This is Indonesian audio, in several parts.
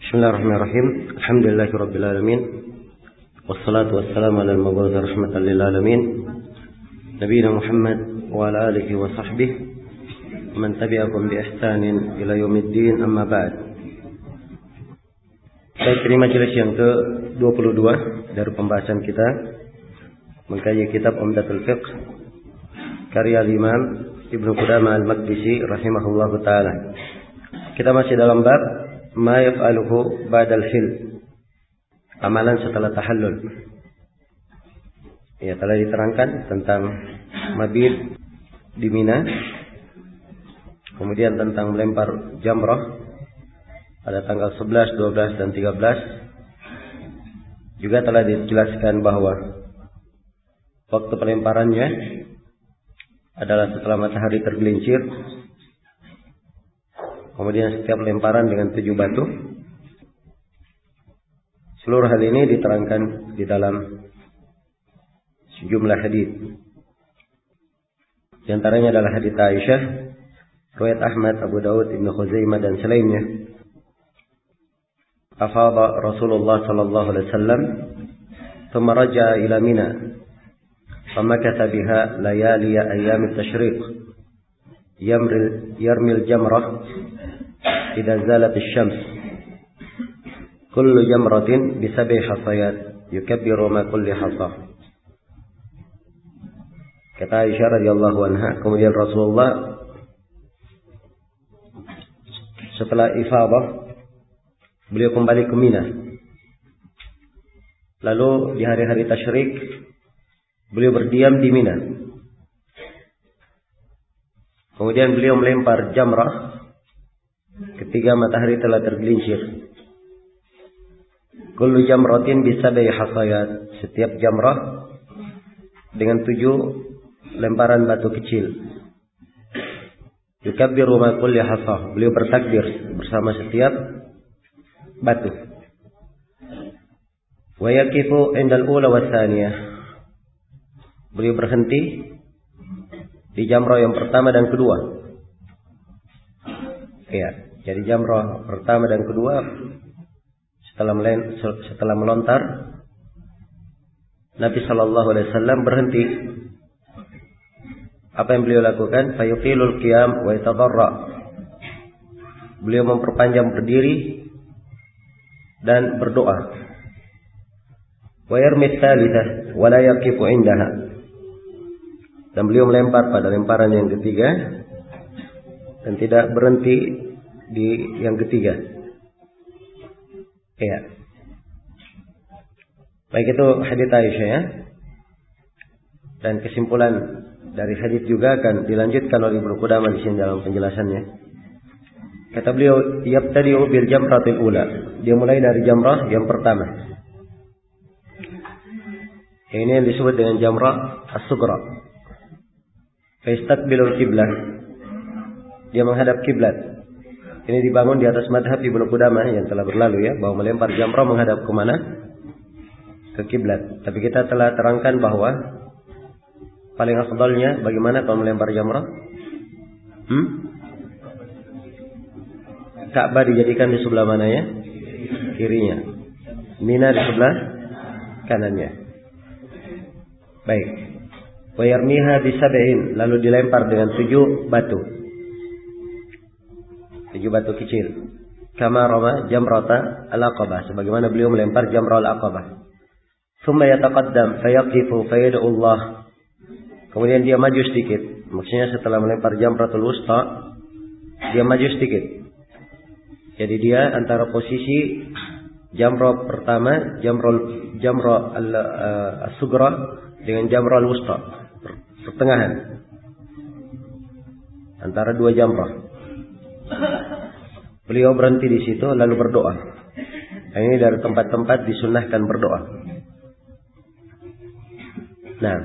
Bismillahirrahmanirrahim. Alhamdulillahirabbil alamin. Wassalatu wassalamu ala al-mab'uts rahmatan lil alamin. Nabiyina Muhammad wa ala alihi wa sahbihi man tabi'ahum bi ihsanin ila yaumiddin, amma ba'd. Baik, ini majelis yang ke-22 dari pembahasan kita mengkaji kitab Umdatul Fiqh karya Imam Ibnu Qudamah Al-Maqdisi rahimahullahu taala. Kita masih dalam bab ma yaf'aluhu ba'dal hil, amalan setelah tahallul. Ya, telah diterangkan tentang mabit di Mina, kemudian tentang melempar jamrah pada tanggal 11, 12 dan 13. Juga telah dijelaskan bahwa waktu pelemparannya adalah setelah matahari tergelincir. Kemudian setiap lemparan dengan 7 batu. Seluruh hal ini diterangkan di dalam sejumlah hadis. Di antaranya adalah hadis Aisyah, riwayat Ahmad, Abu Daud, Ibnu Khuzaimah dan selainnya. Afadha Rasulullah sallallahu alaihi wasallam, thumma raja'a ila Mina, famakatha biha layali ayyam at-tashriq, yarmil jamrah idza zalat asy-syams, kullu jamratin bi sab'i hasayat yukabbiru ma kulli hasah. Kata Aisyah radhiyallahu anha, kemudian Rasulullah setelah ifadah beliau kembali ke Mina. Lalu di hari-hari tasyrik beliau berdiam di Mina. Kemudian beliau melempar jamrah ketika matahari telah tergelincir. Kullu jamratin bisab'i hasayat, setiap jamrah dengan 7 lemparan batu kecil. Yukabbiru ma kulli hasah, beliau bertakbir bersama setiap batu. Wa yaqifu 'indal ula wa tsaniyah, beliau berhenti di jamrah yang pertama dan kedua. Ya, jadi jamrah pertama dan kedua setelah melontar, Nabi sallallahu alaihi wasallam berhenti. Apa yang beliau lakukan? Fayuqilul qiyam wa yatadarra. Beliau memperpanjang berdiri dan berdoa. Wa yarmi tsalitsah wa la yaqifu 'indaha. Dan beliau melempar pada lemparan yang ketiga dan tidak berhenti di yang ketiga. Ya. Baik, itu hadits Aisyah ya. Dan kesimpulan dari hadits juga akan dilanjutkan oleh Ibnu Qudamah di sini dalam penjelasannya. Kata beliau, yabtadi'u bil jamratil ula. Dia mulai dari jamrah yang pertama. Ini yang disebut dengan jamrah as-sughra. Fastaqbilul qiblah, dia menghadap kiblat. Ini dibangun di atas madhab Ibnu Qudamah yang telah berlalu ya, bahwa melempar jamrah menghadap ke mana? Ke kiblat. Tapi kita telah terangkan bahwa paling afdalnya bagaimana kalau melempar jamrah? Ka'bah dijadikan di sebelah mana ya? Kirinya. Mina di sebelah kanannya. Baik. Wa yarmiha bisab'in, lalu dilempar dengan 7 batu. 7 batu kecil. Kama rama jamrata al-aqabah, sebagaimana beliau melempar jamrah al-aqabah. Thumma yataqaddam fayaqifu fayad'u Allah. Kemudian dia maju sedikit. Maksudnya setelah melempar jamratul wusta, dia maju sedikit. Jadi dia antara posisi jamrah pertama, jamrah as-sughra dengan jamrah al-wusta, pertengahan antara 2 jamrah. Beliau berhenti di situ lalu berdoa. Nah, ini dari tempat-tempat disunnahkan berdoa. Nah,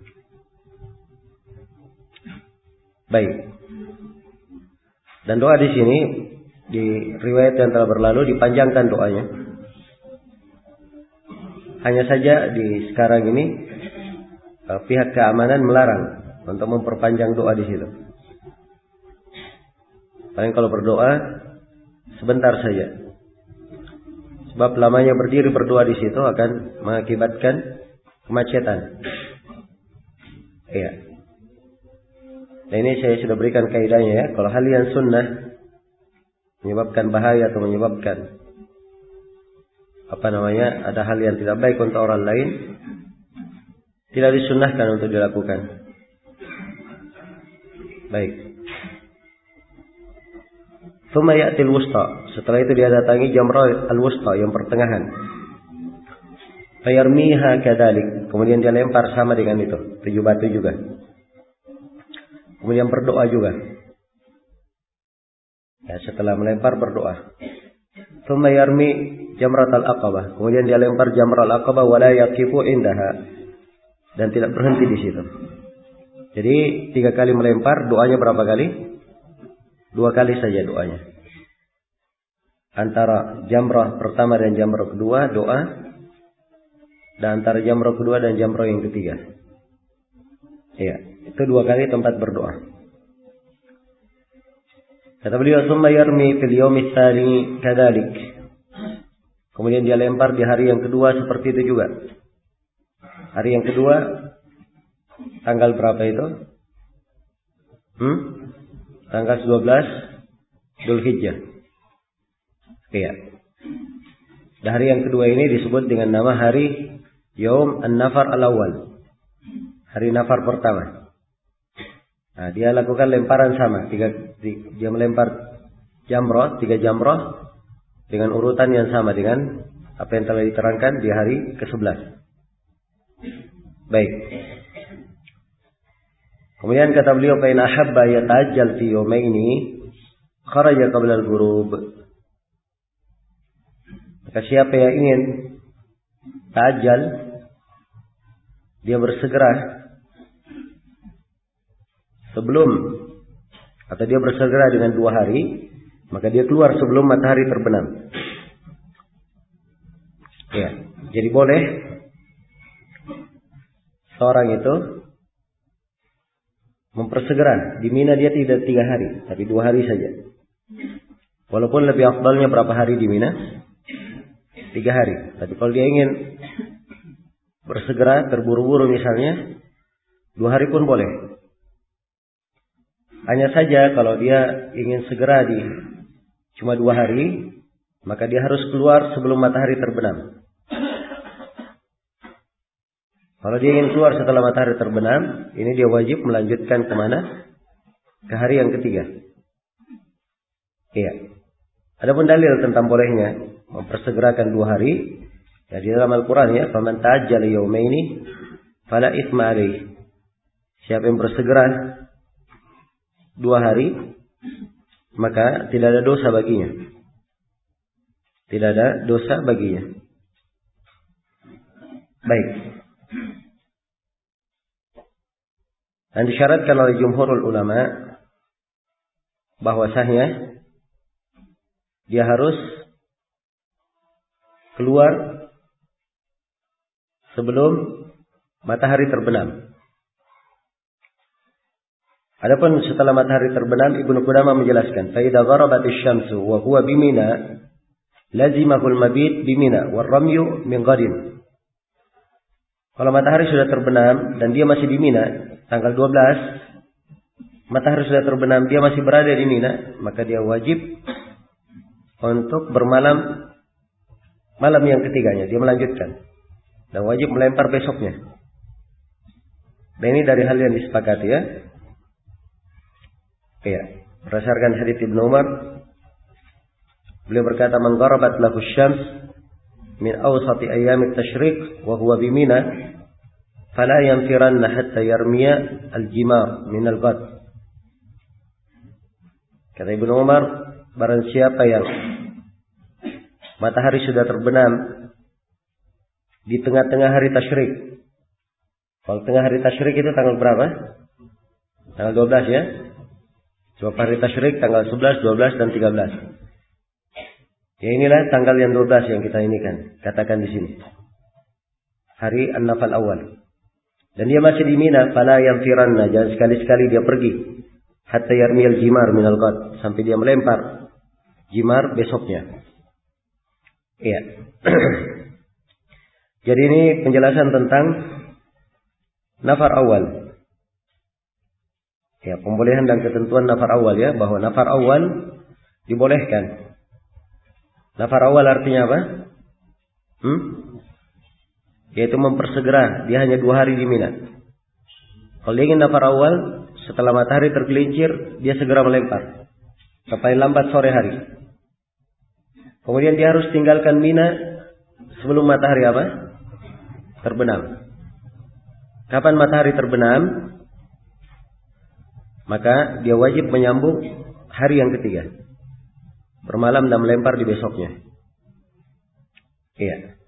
baik. Dan doa di sini di riwayat yang telah berlalu dipanjangkan doanya. Hanya saja di sekarang ini pihak keamanan melarang untuk memperpanjang doa di situ. Paling kalau berdoa sebentar saja. Sebab lamanya berdiri berdua di situ akan mengakibatkan kemacetan. Iya. Nah, ini saya sudah berikan kaidahnya ya. Kalau hal yang sunnah menyebabkan bahaya atau menyebabkan ada hal yang tidak baik untuk orang lain, tidak disunnahkan untuk dilakukan. Baik. Tsumma ya'ti al-wusta. Setelah itu dia datangi jamrah al-wusta yang pertengahan. Fayarmiha kadzalik. Kemudian dia lempar sama dengan itu, 7 batu juga. Kemudian berdoa juga. Ya, setelah melempar berdoa. Tsumma yarmi jamrat al-aqabah. Kemudian dia lempar jamrat al-aqabah wala yaqifu indaha. Dan tidak berhenti di situ. Jadi 3 kali melempar, doanya berapa kali? 2 kali saja doanya. Antara jamrah pertama dan jamrah kedua doa, dan antara jamrah kedua dan jamrah yang ketiga. Iya, itu 2 kali tempat berdoa. Kata beliau, "Tsumma yarmi fil yaumi tsani kadzalik." Kemudian dia lempar di hari yang kedua seperti itu juga. Hari yang kedua tanggal berapa itu? Tanggal 12 Dzulhijjah. Iya. Dan hari yang kedua ini disebut dengan nama hari Yaum An-Nafar Al-Awwal. Hari nafar pertama. Nah, dia lakukan lemparan sama. Dia melempar jamrah, 3 jamrah dengan urutan yang sama dengan apa yang telah diterangkan di hari ke-11. Baik. Kemudian kata beliau, "Fa in ahabba yata'ajjal fi yawmaini kharaja qabla al-ghurub." Maka siapa yang ingin ta'ajjal, dia bersegera dia bersegera dengan 2 hari, maka dia keluar sebelum matahari terbenam. Ya, jadi boleh seorang itu mempersegera. Di Mina dia tidak 3 hari, tapi 2 hari saja. Walaupun lebih afdalnya berapa hari di Mina? 3 hari. Tapi kalau dia ingin bersegera, terburu-buru misalnya, 2 hari pun boleh. Hanya saja kalau dia ingin segera cuma 2 hari, maka dia harus keluar sebelum matahari terbenam. Kalau dia ingin keluar setelah matahari terbenam, ini dia wajib melanjutkan kemana? Ke hari yang ketiga. Iya. Adapun dalil tentang bolehnya mempersegerakan 2 hari, ya di dalam Al-Quran ya, "Faman ta'ajjala yawmaini fala itsma alaihi." Siapa yang bersegera 2 hari, maka tidak ada dosa baginya. Tidak ada dosa baginya. Baik. Dan disyaratkan oleh jumhurul ulama bahwasanya dia harus keluar sebelum matahari terbenam. Adapun setelah matahari terbenam, Ibnu Qudamah menjelaskan, "Fa idza gharabatis syamsu wa huwa bi Mina, lazimahul mabit bi Mina war ramyu min ghadin." Kalau matahari sudah terbenam dan dia masih di Mina, tanggal 12, matahari sudah terbenam, dia masih berada di Mina, maka dia wajib untuk bermalam malam yang ketiganya, dia melanjutkan. Dan wajib melempar besoknya. Dan ini dari hal yang disepakati ya. Iya, berdasarkan hadits Ibnu Umar, beliau berkata, "Man gharabat lahu syams min awsati ayyamit tasyriq wa huwa bi Mina, fala yanfiranna hatta yarmiya al-jimar min al-ghad." Kata Ibnu Umar, barang siapa yang matahari sudah terbenam di tengah-tengah hari tasyrik. Kalau tengah hari tasyrik itu tanggal berapa? Tanggal 12 ya. Sebab hari tasyrik tanggal 11, 12 dan 13. Ya inilah tanggal yang 12 yang kita inikan. Katakan di sini. Hari An-Nafal Awal. Dan dia masih di Mina, fala yanfiranna, jangan sekali-sekali dia pergi. Hatta yarmiyal jimar minal ghad, sampai dia melempar jimar besoknya. Iya. Jadi ini penjelasan tentang nafar awal. Ya, pembolehan dan ketentuan nafar awal ya, bahwa nafar awal dibolehkan. Nafar awal artinya apa? Yaitu mempersegera, dia hanya 2 hari di Mina. Kalau dia ingin nafar awal, setelah matahari tergelincir, dia segera melempar. Paling lambat sore hari. Kemudian dia harus tinggalkan Mina sebelum matahari apa? Terbenam. Kapan matahari terbenam? Maka dia wajib menyambung hari yang ketiga. Bermalam dan melempar di besoknya. Iya.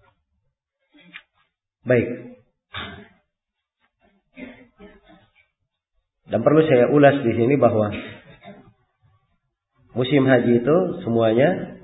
Baik. Dan perlu saya ulas di sini bahwa musim haji itu semuanya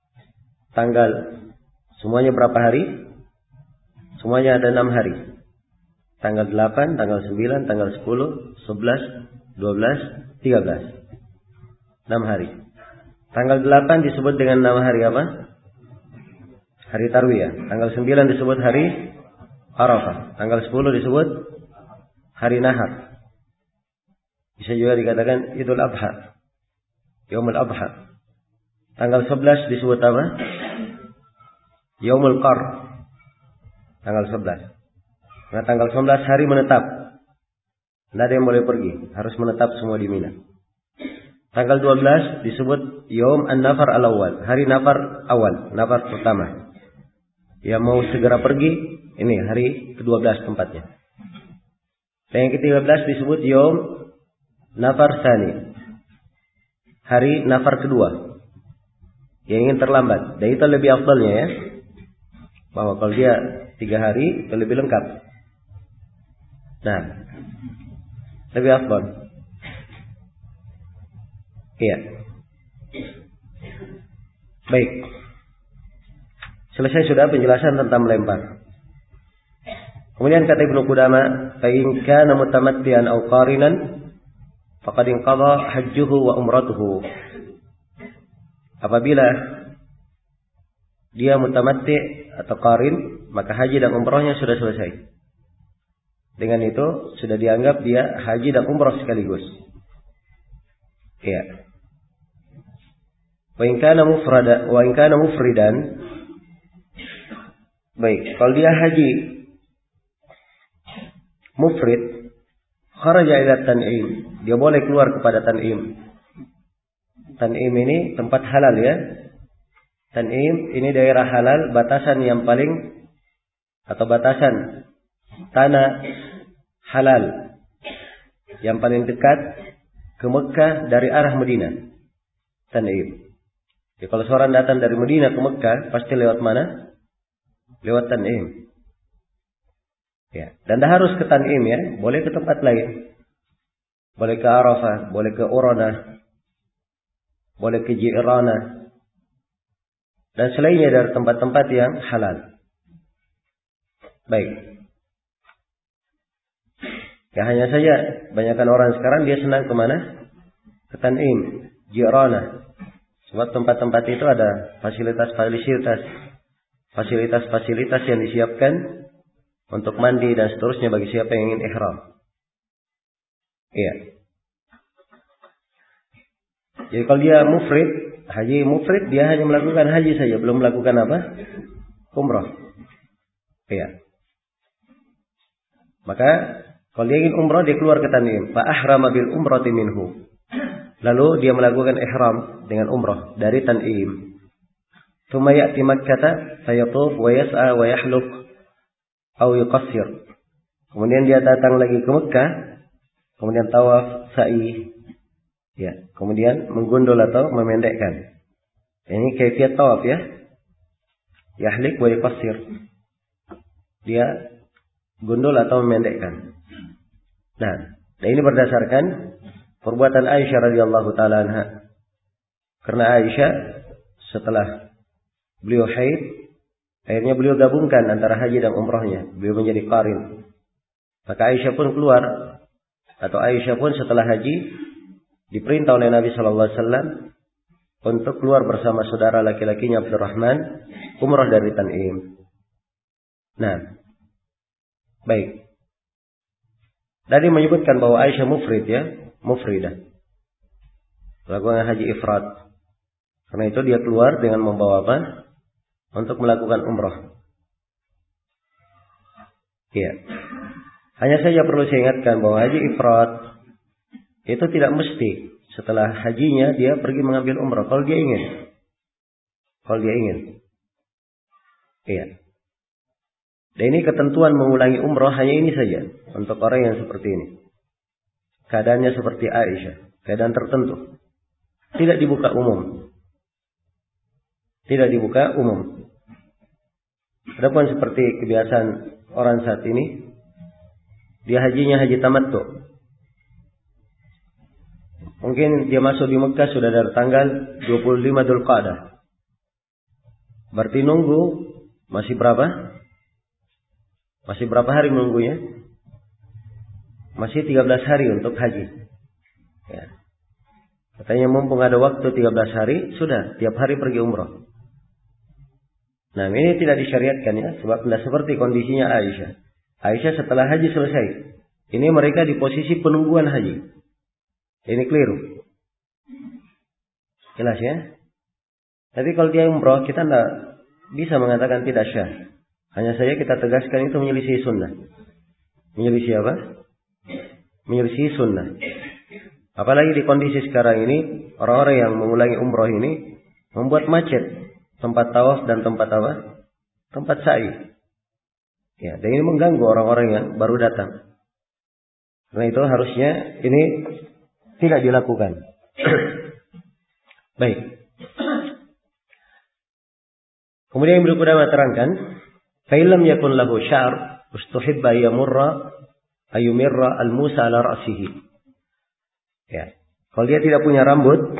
semuanya berapa hari? Semuanya ada 6 hari. Tanggal 8, tanggal 9, tanggal 10, 11, 12, 13. 6 hari. Tanggal 8 disebut dengan nama hari apa? Hari Tarwiyah. Tanggal 9 disebut hari Arafah. Tanggal 10 disebut hari Nahar. Bisa juga dikatakan Idul Adha. Yaumul Adha. Tanggal 11 disebut apa? Yaumul Qar. Tanggal 11. Nah, tanggal 11 hari menetap. Tidak ada yang boleh pergi. Harus menetap semua di Mina. Tanggal 12 disebut Yaum An-Nafar Al-Awwal. Hari nafar awal. Nafar pertama. Yang mau segera pergi. Ini hari ke-12 tempatnya. Dan yang ke-13 disebut Yaum Nafar Tsani. Hari nafar kedua. Yang ingin terlambat. Dan itu lebih afdalnya ya. Bahwa kalau dia 3 hari itu lebih lengkap. Nah. Lebih afdal. Iya. Baik. Selesai sudah penjelasan tentang melempar. Kemudian kata Ibnu Qudamah, "Fa in kana mutamattian aw qarinan faqad inqadha hajjuhu wa umratuhu." Apabila dia mutamatti atau qarin, maka haji dan umrahnya sudah selesai. Dengan itu sudah dianggap dia haji dan umrah sekaligus. Iya. Wa in kana mufridan. Baik, kalau dia haji mufrid, kharaja ila Tan'im, dia boleh keluar kepada Tan'im. Tan'im ini tempat halal ya. Tan'im ini daerah halal, batasan yang paling atau batasan tanah halal yang paling dekat ke Mekah dari arah Madinah. Tan'im. Jadi kalau seorang datang dari Madinah ke Mekah, pasti lewat mana? Lewat Tan'im. Ya, dan dah harus ke Tan'im ya, boleh ke tempat lain. Boleh ke Arafah, boleh ke Uranah, boleh ke Ji'ranah. Dan selainnya dari tempat-tempat yang halal. Baik. Ya hanya saja banyakkan orang sekarang dia senang ke mana? Ke Tan'im, Ji'ranah. Sebab tempat-tempat itu ada fasilitas yang disiapkan untuk mandi dan seterusnya bagi siapa yang ingin ihram. Iya. Jadi kalau dia mufrid, haji mufrid, dia hanya melakukan haji saja, belum melakukan apa? Umrah. Iya. Maka kalau dia ingin umrah, dia keluar ke Tan'im. Fa ahrama bil umrati minhu. Lalu dia melakukan ihram dengan umrah dari Tan'im. Tsumma ya'ti Makkah fayatuf wa yas'a wa yahluk aw yuqassir. Kemudian dia datang lagi ke Mekah, kemudian tawaf, sa'i. Ya, kemudian menggundul atau memendekkan. Ini kaifiat tawaf ya. Yahlik wa yuqassir. Dia gundul atau memendekkan. Nah, dan ini berdasarkan perbuatan Aisyah radhiyallahu taala anha. Karena Aisyah setelah beliau haid, akhirnya beliau gabungkan antara haji dan umrahnya. Beliau menjadi qarin. Maka Aisyah pun keluar, atau Aisyah pun setelah haji diperintah oleh Nabi sallallahu alaihi wasallam untuk keluar bersama saudara laki-lakinya Abdurrahman umrah dari Tan'im. Nah, baik. Tadi menyebutkan bahwa Aisyah mufrid ya, mufridah. Melakukan haji ifrad. Karena itu dia keluar dengan membawa apa? Untuk melakukan umrah. Iya. Hanya saja perlu saya ingatkan bahwa haji ifrad itu tidak mesti setelah hajinya dia pergi mengambil umrah kalau dia ingin. Kalau dia ingin. Iya. Dan ini ketentuan mengulangi umrah hanya ini saja untuk orang yang seperti ini. Keadaannya seperti Aisyah, keadaan tertentu. Tidak dibuka umum. Tidak dibuka umum. Adapun seperti kebiasaan orang saat ini, dia hajinya haji tamattu. Mungkin dia masuk di Mekah sudah dari tanggal 25 Dzulqa'dah. Berarti nunggu masih berapa? Masih berapa hari menunggunya? Masih 13 hari untuk haji. Ya. Katanya mumpung ada waktu 13 hari, sudah tiap hari pergi umrah. Nah, ini tidak disyariatkan ya, sebab tidak seperti kondisinya Aisyah. Aisyah setelah haji selesai. Ini mereka di posisi penungguan haji. Ini keliru. Jelas ya? Tapi kalau dia umrah, kita tidak bisa mengatakan tidak syah. Hanya saja kita tegaskan itu menyelisih sunnah. Menyelisih apa? Menyelisih sunnah. Apalagi di kondisi sekarang ini, orang-orang yang mengulangi umrah ini membuat macet tempat tawaf dan tempat apa? Tempat sa'i. Ya, dan ini mengganggu orang-orang yang baru datang. Karena itu harusnya ini tidak dilakukan. Baik. Kemudian Ibnu Qudamah terangkan, "Fa'ilam yakun lahu sya'r, ustuhibba ayumirra al-Musa ala ra'sihi." Ya. Kalau dia tidak punya rambut,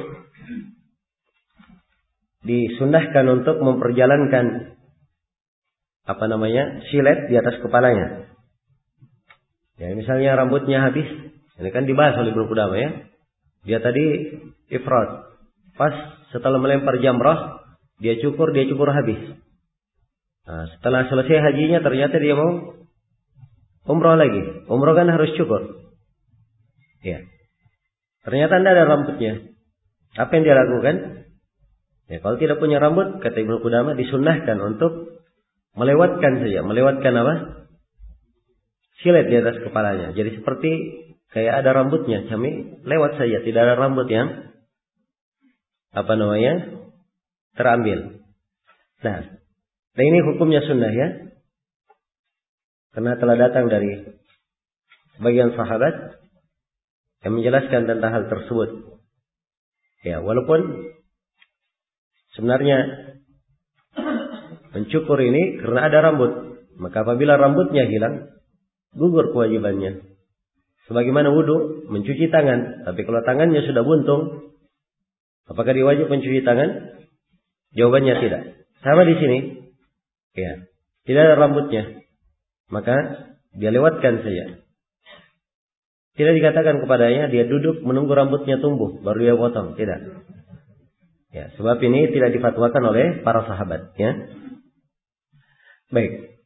disunnahkan untuk memperjalankan silet di atas kepalanya. Ya, misalnya rambutnya habis, ini kan dibahas oleh Ibnu Qudamah ya. Dia tadi ifrad. Pas setelah melempar jamrah, dia cukur habis. Nah, setelah selesai hajinya ternyata dia mau umrah lagi. Umrah kan harus cukur. Ya. Ternyata tidak ada rambutnya. Apa yang dia lakukan? Ya, kalau tidak punya rambut, kata Ibnu Qudamah, disunnahkan untuk melewatkan saja. Melewatkan apa? Silet di atas kepalanya. Jadi seperti kayak ada rambutnya. Kami lewat saja. Tidak ada rambut yang terambil. Nah, dan ini hukumnya sunnah ya. Karena telah datang dari sebagian sahabat yang menjelaskan tentang hal tersebut. Ya, walaupun sebenarnya mencukur ini karena ada rambut. Maka apabila rambutnya hilang, gugur kewajibannya. Sebagaimana wudu, mencuci tangan. Tapi kalau tangannya sudah buntung, apakah dia wajib mencuci tangan? Jawabannya tidak. Sama di sini. Ya, tidak ada rambutnya. Maka dia lewatkan saja. Tidak dikatakan kepadanya dia duduk menunggu rambutnya tumbuh baru dia potong. Tidak. Ya, sebab ini tidak difatwakan oleh para sahabat. Ya. Baik.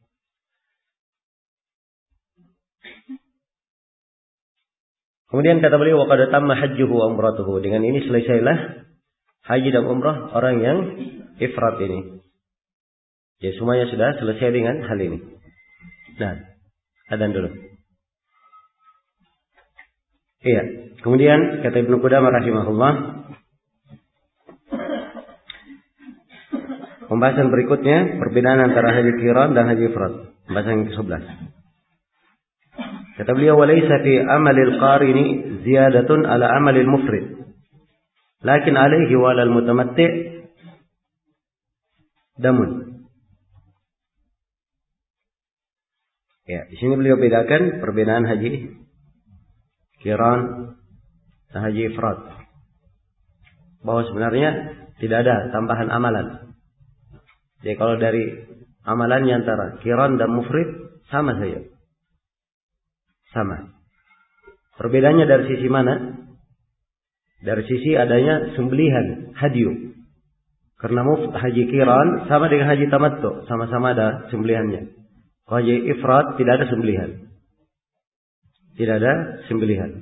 Kemudian kata beliau, wa qad tamma hajjuhu wa umratuhu. Dengan ini selesailah haji dan umrah orang yang ifrat ini. Ya, semuanya sudah selesai dengan hal ini. Nah, adzan dulu. Iya. Kemudian kata Ibnu Qudamah rahimahullah, pembahasan berikutnya perbedaan antara haji qiran dan haji ifrad. Pembahasan yang ke-11. Kata beliau, walaysa fi amalil qarini ziyadatun ala amalil mufrid. Lakin alaihi wa alal mutamatti' damun. Ya, di sini beliau bedakan perbedaan haji qiran dan haji ifrad. Bahwa sebenarnya tidak ada tambahan amalan. Jadi kalau dari amalannya antara qiran dan mufrid sama saja. Sama. Perbedaannya dari sisi mana? Dari sisi adanya sembelihan hadyu. Karena haji qiran sama dengan haji tamattu, sama-sama ada sembelihannya. Kalau haji ifrad tidak ada sembelihan. Tidak ada sembelihan.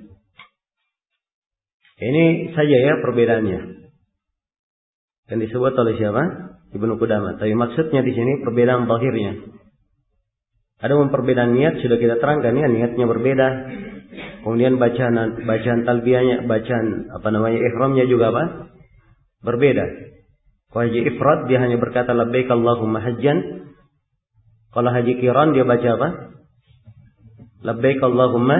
Ini saja ya perbedaannya. Dan disebut oleh siapa? Ibnu Qudamah. Tapi maksudnya di sini perbedaan zahirnya. Ada perbedaan niat sudah kita terangkan ya, niatnya berbeda. Kemudian bacaan talbiyahnya, bacaan ihramnya juga apa? Berbeda. Kalau haji ifrad dia hanya berkata labbaik Allahumma hajjan. Kalau haji qiran dia baca apa? Labbaik Allahumma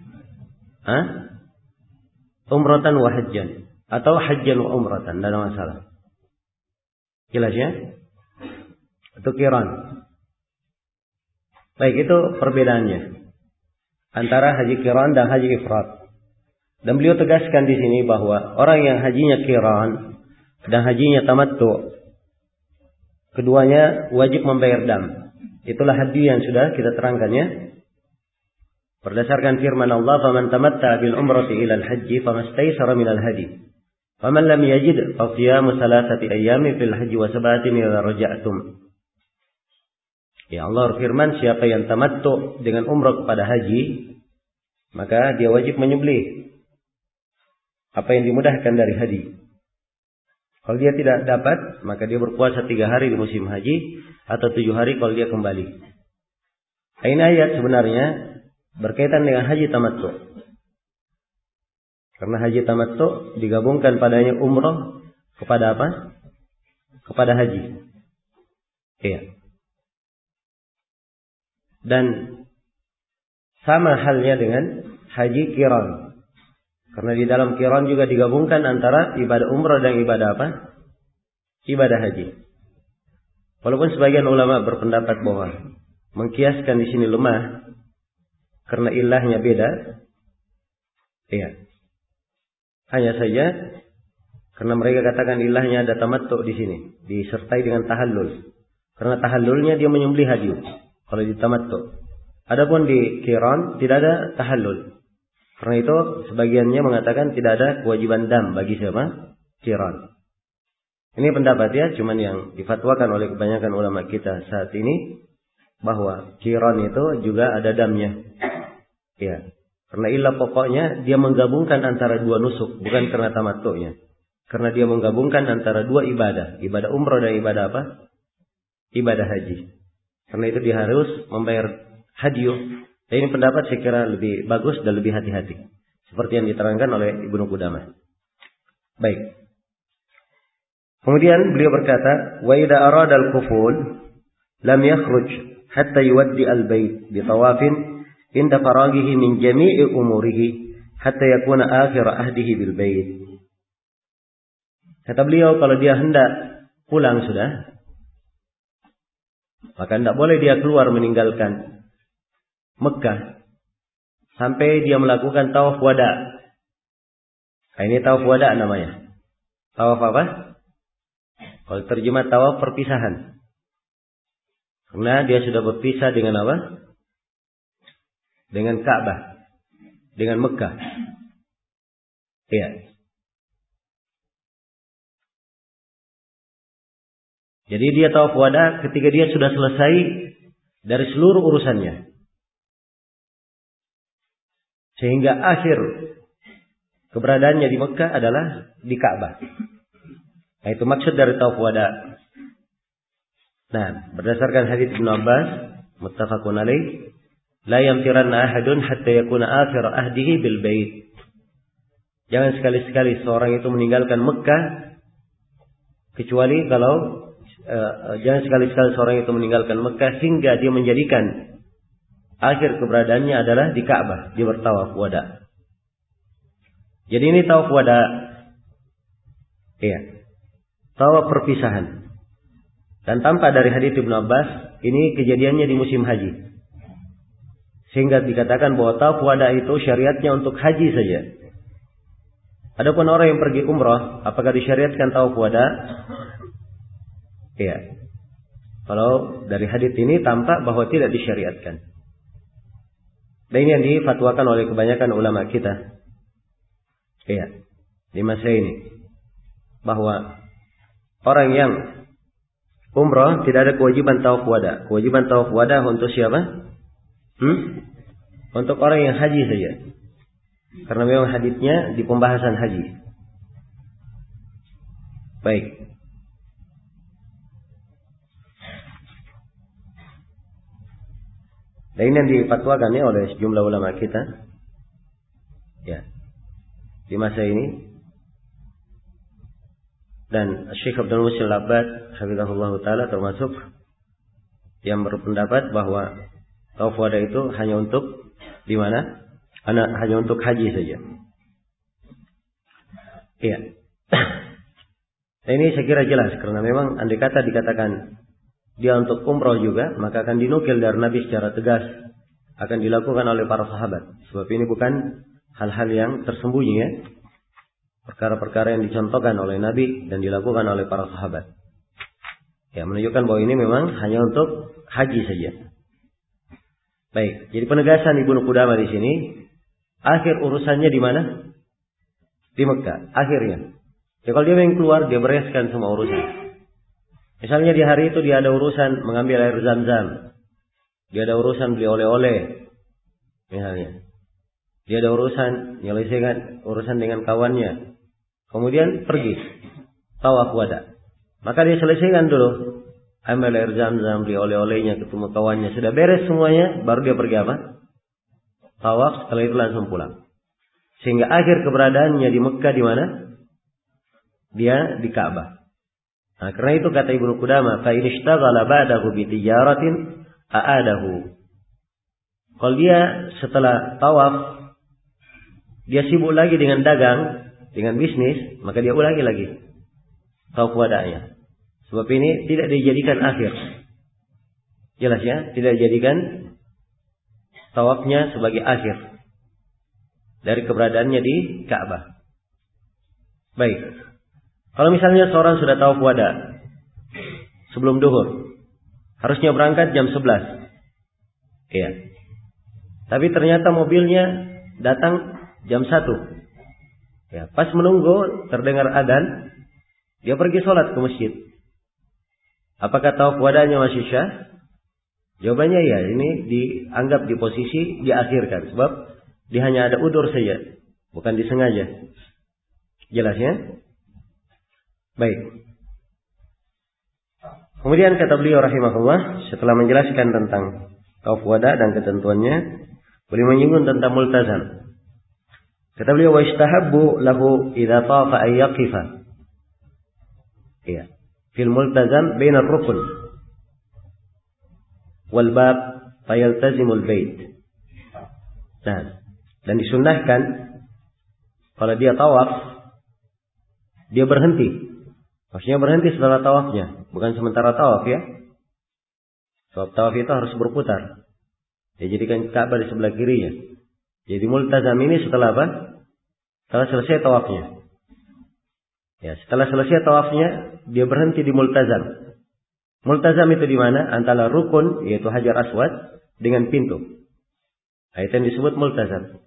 umratan wa hajjan atau hajjan wa umratan, tidak ada masalah. Jelas ya? Itu qiran. Baik, itu perbedaannya antara haji qiran dan haji ifrad. Dan beliau tegaskan di sini bahwa orang yang hajinya qiran dan hajinya tamattu, keduanya wajib membayar dam. Itulah hadi yang sudah kita terangkannya. Berdasarkan firman Allah, "Faman tamatta'a bil umrati ila al-hajji famastaysara min al-hadi. Faman lam yajid fa siyamu thalathati ayyamin fil hajji wa sab'atin idza raja'tum." Ya, Allah berfirman, siapa yang tamattu dengan umrah kepada haji, maka dia wajib menyembelih apa yang dimudahkan dari hadi. Kalau dia tidak dapat, maka dia berpuasa 3 hari di musim haji atau 7 hari kalau dia kembali. Ini ayat sebenarnya berkaitan dengan haji tamattu. Karena haji tamattu digabungkan padanya umrah kepada apa? Kepada haji. Iya. Dan sama halnya dengan haji qiran. Karena di dalam qiran juga digabungkan antara ibadah umrah dan ibadah apa? Ibadah haji. Walaupun sebagian ulama berpendapat bahwa mengkiaskan di sini lemah karena ilahnya beda. Iya. Hanya saja karena mereka katakan ilahnya ada tamattu di sini, disertai dengan tahallul. Karena tahallulnya dia menyembelih haji kalau di tamattu. Adapun di qiran tidak ada tahallul. Karena itu sebagiannya mengatakan tidak ada kewajiban dam bagi siapa? Qiran. Ini pendapat ya, cuman yang difatwakan oleh kebanyakan ulama kita saat ini bahwa qiran itu juga ada damnya. Ya. Karena ilah pokoknya dia menggabungkan antara dua nusuk, bukan karena tamattu'nya. Karena dia menggabungkan antara dua ibadah, ibadah umrah dan ibadah apa? Ibadah haji. Karena itu dia harus membayar hadiah. Dan ini pendapat saya kira lebih bagus dan lebih hati-hati. Seperti yang diterangkan oleh Ibnu Qudamah. Baik. Kemudian beliau berkata, "Wa idza arada al-quful lam yakhruj hatta yuwaddi al-bait bi tawafin inda faraghihi min jami'i umurihi hatta yakuna akhir ahdihi bil bait." Kata beliau, kalau dia hendak pulang sudah, maka tidak boleh dia keluar meninggalkan Mekah sampai dia melakukan tawaf wada. Nah, ini tawaf wada namanya. Tawaf apa? Kalau terjemah tawaf perpisahan. Karena dia sudah berpisah dengan apa? Dengan Ka'bah. Dengan Mekah. Iya. Jadi dia tawaf wada ketika dia sudah selesai dari seluruh urusannya. Sehingga akhir keberadaannya di Mekah adalah di Ka'bah. Nah, itu maksud dari tawaf wada. Nah, berdasarkan hadits Ibnu Abbas, muttafaqun alaih, la yamtiranna ahadun hatta yakuna akhir ahdihi bil bait. Jangan sekali-sekali seorang itu meninggalkan Mekah kecuali kalau jangan sekali-sekali seorang itu meninggalkan Mekah hingga dia menjadikan akhir keberadaannya adalah di Ka'bah, dia bertawaf wada. Jadi ini tawaf wada. Iya. Tawaf perpisahan. Dan tampak dari hadits Ibnu Abbas, ini kejadiannya di musim haji. Sehingga dikatakan bahwa tawaf wada itu syariatnya untuk haji saja. Adapun orang yang pergi umrah, apakah disyariatkan tawaf wada? Iya. Kalau dari hadits ini tampak bahwa tidak disyariatkan. Dan ini yang difatwakan oleh kebanyakan ulama kita. Iya. Di masa ini. Bahwa orang yang umrah tidak ada kewajiban tawaf wada. Kewajiban tawaf wada untuk siapa? Untuk orang yang haji saja. Karena memang haditsnya di pembahasan haji. Baik. Dan ini yang difatwakan ya oleh sejumlah ulama kita. Ya. Di masa ini. Dan Syekh Abdul Muhsin Al-Abbad hafizahullah taala termasuk yang berpendapat bahwa tawaf wada itu hanya untuk di mana? Hanya untuk haji saja. Iya. Nah, ini saya kira jelas karena memang andai kata dikatakan dia untuk umroh juga, maka akan dinukil dari Nabi secara tegas akan dilakukan oleh para sahabat. Sebab ini bukan hal-hal yang tersembunyi ya. Perkara-perkara yang dicontohkan oleh Nabi dan dilakukan oleh para sahabat. Ya, menunjukkan bahwa ini memang hanya untuk haji saja. Baik, jadi penegasan Ibnu Qudamah di sini, akhir urusannya di mana? Di Mekah, akhirnya. Ya, kalau dia yang keluar, dia bereskan semua urusan. Misalnya di hari itu dia ada urusan mengambil air Zam-Zam. Dia ada urusan beli oleh-oleh. Misalnya. Dia ada urusan menyelesaikan urusan dengan kawannya. Kemudian pergi tawaf wada. Maka dia selesaikan dulu. Ambil air Zam-Zam, beli oleh-olehnya, ketemu kawannya. Sudah beres semuanya, baru dia pergi apa? Tawaf, setelah itu langsung pulang. Sehingga akhir keberadaannya di Mekah di mana? Dia di Ka'bah. Nah, karena itu kata Ibnu Qudamah, fa in ishtaghala ba'dahu bi tijaratin a'adahu. Kalau dia setelah tawaf dia sibuk lagi dengan dagang, dengan bisnis, maka dia ulangi lagi tawaf wada'nya. Sebab ini tidak dijadikan akhir. Jelas ya, tidak dijadikan tawafnya sebagai akhir dari keberadaannya di Ka'bah. Baik. Kalau misalnya seorang sudah tawaf wada sebelum duhur, harusnya berangkat jam 11. Iya. Tapi ternyata mobilnya datang jam 1. Ya, pas menunggu terdengar adzan, dia pergi sholat ke masjid. Apakah tawaf wadanya masih syah? Jawabannya ya, ini dianggap di posisi diakhirkan sebab dia hanya ada udzur saja, bukan disengaja. Jelas ya? Baik. Kemudian kata beliau rahimahullah, setelah menjelaskan tentang tawaf wada dan ketentuannya, beliau menyinggung tentang multazam. Kata beliau, wa istahabbu lahu idza tafa ay yaqifa. Iya. Fil multazam baina ar-rukn wal bab fayaltazimul bait. Nah, dan disunnahkan kalau dia tawaf dia berhenti. Maksudnya berhenti setelah tawafnya, bukan sementara tawaf ya. Sebab tawaf itu harus berputar. Dia jadikan Ka'bah di sebelah kirinya. Jadi multazam ini setelah apa? Setelah selesai tawafnya. Ya, setelah selesai tawafnya, dia berhenti di multazam. Multazam itu di mana? Antara rukun, yaitu Hajar Aswad, dengan pintu. Nah, itu yang disebut multazam.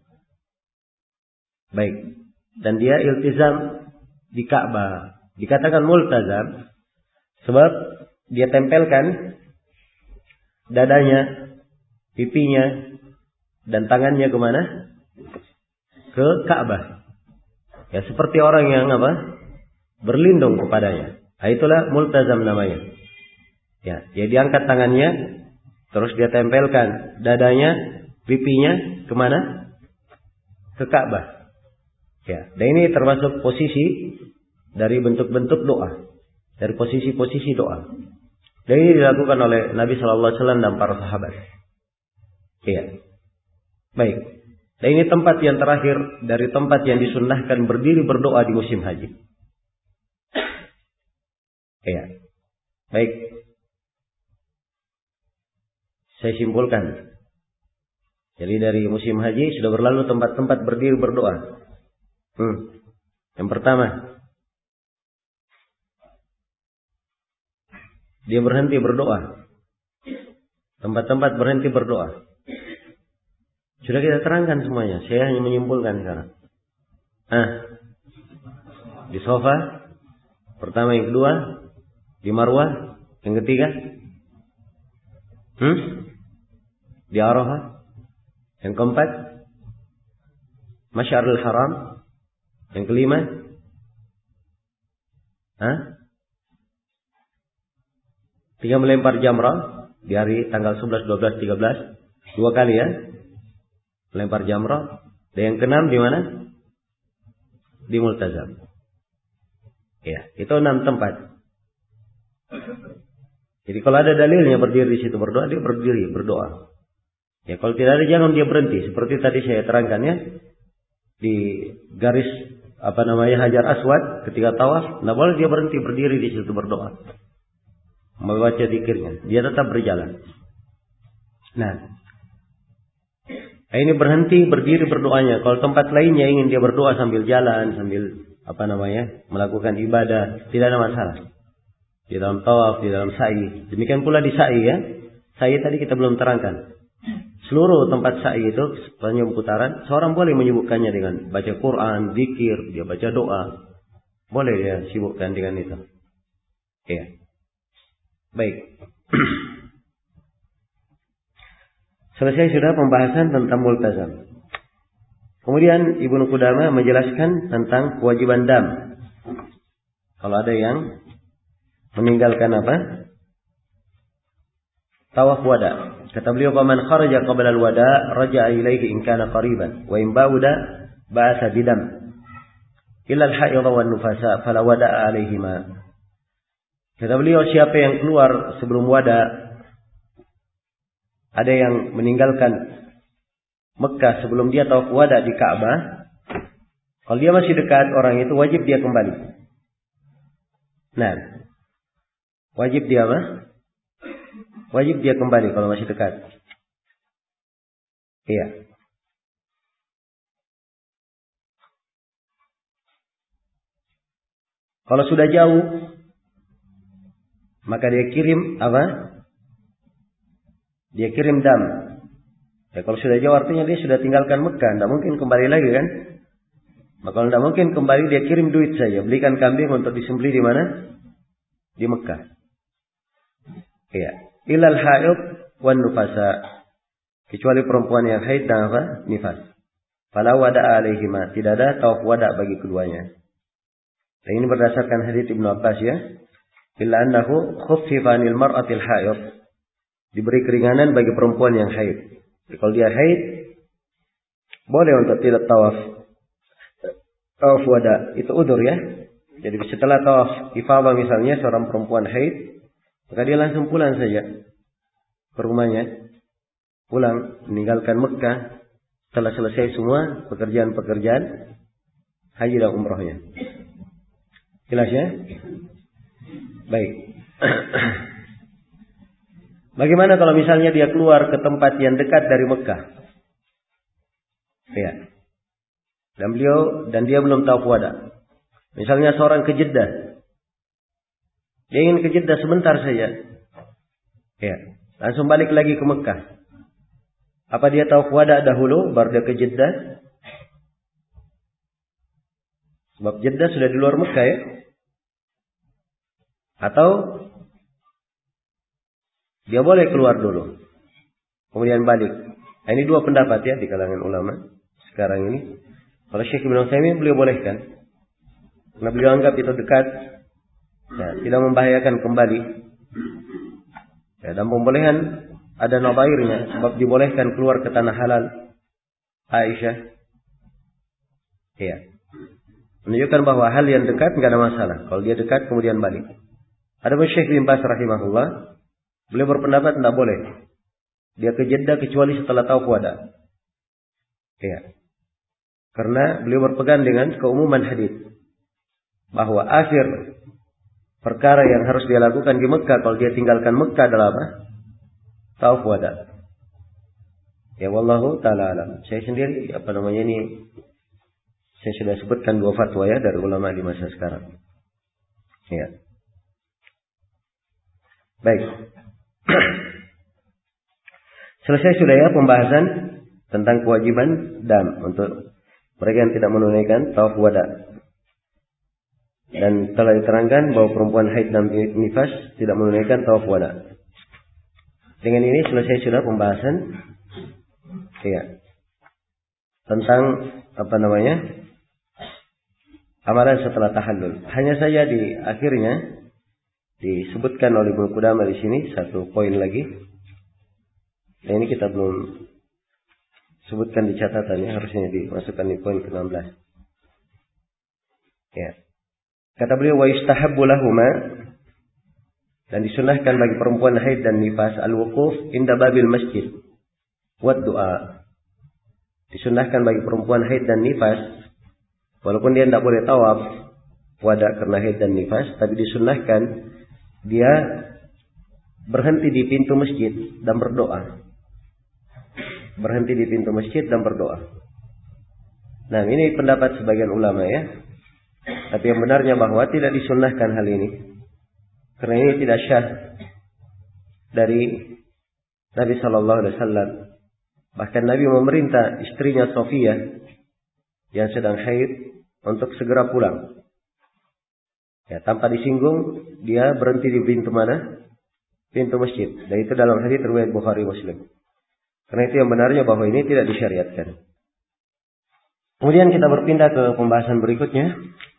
Baik. Dan dia iltizam di Ka'bah. Dikatakan multazam sebab dia tempelkan dadanya, pipinya, dan tangannya kemana? Ke Ka'bah. Ya, seperti orang yang apa? Berlindung kepadanya. Nah, itulah multazam namanya. Ya, dia diangkat tangannya, terus dia tempelkan dadanya, pipinya kemana? Ke Ka'bah. Ya, dan ini termasuk posisi dari bentuk-bentuk doa, dari posisi-posisi doa. Dan ini dilakukan oleh Nabi Sallallahu Alaihi Wasallam dan para sahabat. Iya. Baik. Dan ini tempat yang terakhir dari tempat yang disunnahkan berdiri berdoa di musim haji. Iya. Baik. Saya simpulkan. Jadi dari musim haji sudah berlalu tempat-tempat berdiri berdoa. Yang pertama, dia berhenti berdoa. Tempat-tempat berhenti berdoa. Sudah kita terangkan semuanya. Saya hanya menyimpulkan sekarang. Di sofa, Pertama, yang kedua di Marwah, yang ketiga di Arafah, yang keempat Masyarul Haram, yang kelima tiga melempar jamrah di hari tanggal 11, 12, 13, 2 kali ya, melempar jamrah. Dan yang keenam di mana? Di Multazam. Ya, itu 6 tempat. Jadi kalau ada dalilnya berdiri di situ berdoa, dia berdiri berdoa. Ya, kalau tidak ada jangan dia berhenti. Seperti tadi saya terangkan ya, di garis Hajar Aswad ketika tawaf, tidak boleh dia berhenti berdiri di situ berdoa, membaca zikirnya, dia tetap berjalan. Nah, ini berhenti berdiri berdoanya. Kalau tempat lainnya ingin dia berdoa sambil jalan, sambil melakukan ibadah, tidak ada masalah. Di dalam tawaf, di dalam sa'i. Demikian pula di sa'i ya. Sa'i tadi kita belum terangkan. Seluruh tempat sa'i itu sepanjang putaran, seorang boleh menyibukkannya dengan baca Quran, zikir, dia baca doa. Boleh dia sibukkan dengan itu. Ya. Baik. Selesai sudah pembahasan tentang multazam. Kemudian Ibnu Qudamah menjelaskan tentang kewajiban dam. Kalau ada yang meninggalkan tawaf wada. Kata beliau, "Faman kharaja qabla al-wada raja'a ilaihi in kana qariban wa in ba'uda ba'atha bidam illa al-haidha wan nufasa fala wada'a alaihima." Kata beliau, siapa yang keluar sebelum wada, ada yang meninggalkan Mekah sebelum dia tawaf wada di Ka'bah, kalau dia masih dekat orang itu wajib dia kembali. Nah, wajib dia Wajib dia kembali kalau masih dekat. Iya. Kalau sudah jauh, maka dia kirim Dia kirim dam. Ya, kalau sudah jauh artinya dia sudah tinggalkan Mekah, tidak mungkin kembali lagi kan? Maka kalau tidak mungkin kembali, dia kirim duit saja, belikan kambing untuk disembelih di mana? Di Mekah. Iya. Ilal haid wan nufasa, kecuali perempuan yang haid dan nifas. Fala wada'a alaihima, tidak ada tawaf wada bagi keduanya. Dan ini berdasarkan hadits Ibnu Abbas ya. Illa annahu khuffifa 'anil mar'atil haid. Diberi keringanan bagi perempuan yang haid. Jadi, kalau dia haid, boleh untuk tidak tawaf wada. Itu udzur ya. Jadi setelah tawaf ifadah misalnya seorang perempuan haid, maka dia langsung pulang saja ke rumahnya. Pulang, meninggalkan Mekah setelah selesai semua pekerjaan-pekerjaan haji dan umrohnya. Jelas ya? Baik. Bagaimana kalau misalnya dia keluar ke tempat yang dekat dari Mekah? Ya. Dan dia belum tawaf wada. Misalnya seorang ke Jeddah. Dia ingin ke Jeddah sebentar saja. Ya. Langsung balik lagi ke Mekah. Apa dia tawaf wada dahulu baru dia ke Jeddah? Sebab Jeddah sudah di luar Mekah ya. Atau dia boleh keluar dulu, kemudian balik. Nah, ini dua pendapat ya di kalangan ulama sekarang ini. Kalau Syekh Ibnu Utsaimin beliau bolehkan, karena beliau anggap itu dekat, ya, tidak membahayakan kembali. Ya, dan pembolehan ada nadhairnya, sebab dibolehkan keluar ke tanah halal Aisyah. Ya, menunjukkan bahwa hal yang dekat tidak ada masalah. Kalau dia dekat kemudian balik. Ada Syekh bin Baz rahimahullah, beliau berpendapat tidak boleh dia ke Jeddah kecuali setelah tawaf wada. Ya. Karena beliau berpegang dengan keumuman hadis bahwa akhir perkara yang harus dia lakukan di Mekah kalau dia tinggalkan Mekah adalah tawaf wada. Ya, wallahu taala alam. Saya sendiri ini saya sudah sebutkan dua fatwa ya dari ulama di masa sekarang. Ya. Baik. Selesai sudah ya pembahasan tentang kewajiban dam untuk mereka yang tidak menunaikan tawaf wada. Dan telah diterangkan bahwa perempuan haid dan nifas tidak menunaikan tawaf wada. Dengan ini selesai sudah pembahasan tentang amalan setelah tahallul. Hanya saja di akhirnya disebutkan oleh Ibnu Qudamah di sini satu poin lagi. Nah, ini kita belum sebutkan di catatannya, harusnya dimasukkan di poin ke-16. Ya. Kata beliau, wa yustahabbu lahuma, dan disunahkan bagi perempuan haid dan nifas al-wuquf inda babil masjid wa du'a. Disunahkan bagi perempuan haid dan nifas, walaupun dia tidak boleh tawaf wada karena haid dan nifas, tapi disunahkan dia berhenti di pintu masjid dan berdoa. Berhenti di pintu masjid dan berdoa. Nah, ini pendapat sebagian ulama ya. Tapi yang benarnya bahwa tidak disunnahkan hal ini. Karena ini tidak syah dari Nabi sallallahu alaihi wasallam. Bahkan Nabi memerintah istrinya Sofiyah yang sedang haid untuk segera pulang. Ya, tanpa disinggung, dia berhenti di pintu mana? Pintu masjid. Dan itu dalam hadits riwayat Bukhari Muslim. Karena itu yang benarnya bahwa ini tidak disyariatkan. Kemudian kita berpindah ke pembahasan berikutnya.